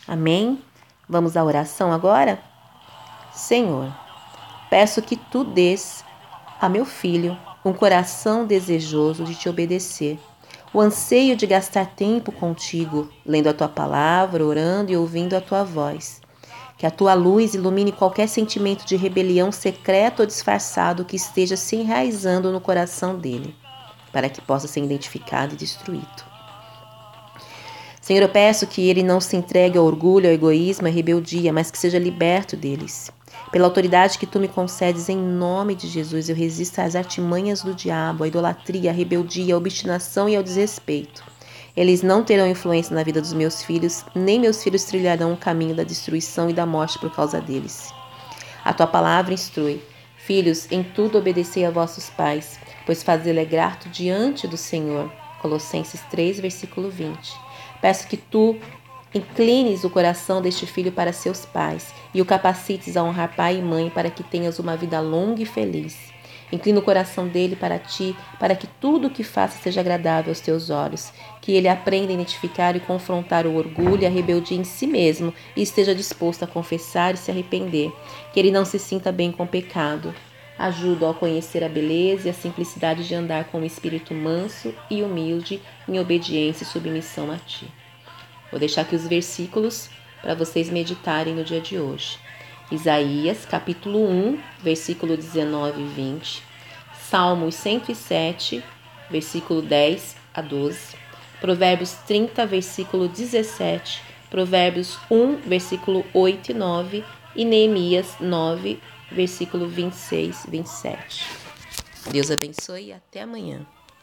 Amém? Vamos à oração agora? Senhor, peço que Tu dês a meu filho um coração desejoso de Te obedecer, o anseio de gastar tempo contigo, lendo a Tua palavra, orando e ouvindo a Tua voz. Que a Tua luz ilumine qualquer sentimento de rebelião secreto ou disfarçado que esteja se enraizando no coração dele, para que possa ser identificado e destruído. Senhor, eu peço que ele não se entregue ao orgulho, ao egoísmo, à rebeldia, mas que seja liberto deles. Pela autoridade que Tu me concedes, em nome de Jesus, eu resisto às artimanhas do diabo, à idolatria, à rebeldia, à obstinação e ao desrespeito. Eles não terão influência na vida dos meus filhos, nem meus filhos trilharão o caminho da destruição e da morte por causa deles. A Tua palavra instrui: Filhos, em tudo obedecei a vossos pais, pois fazê-lo é grato diante do Senhor. Colossenses 3, versículo 20. Peço que Tu inclines o coração deste filho para seus pais e o capacites a honrar pai e mãe para que tenhas uma vida longa e feliz. Inclina o coração dele para Ti, para que tudo o que faça seja agradável aos Teus olhos, que ele aprenda a identificar e confrontar o orgulho e a rebeldia em si mesmo e esteja disposto a confessar e se arrepender, que ele não se sinta bem com o pecado. Ajuda-o a conhecer a beleza e a simplicidade de andar com um espírito manso e humilde, em obediência e submissão a Ti. Vou deixar aqui os versículos para vocês meditarem no dia de hoje. Isaías, capítulo 1, versículo 19 e 20. Salmos 107, versículo 10 a 12. Provérbios 30, versículo 17. Provérbios 1, versículo 8 e 9. E Neemias 9, versículo 26 e 27. Deus abençoe e até amanhã.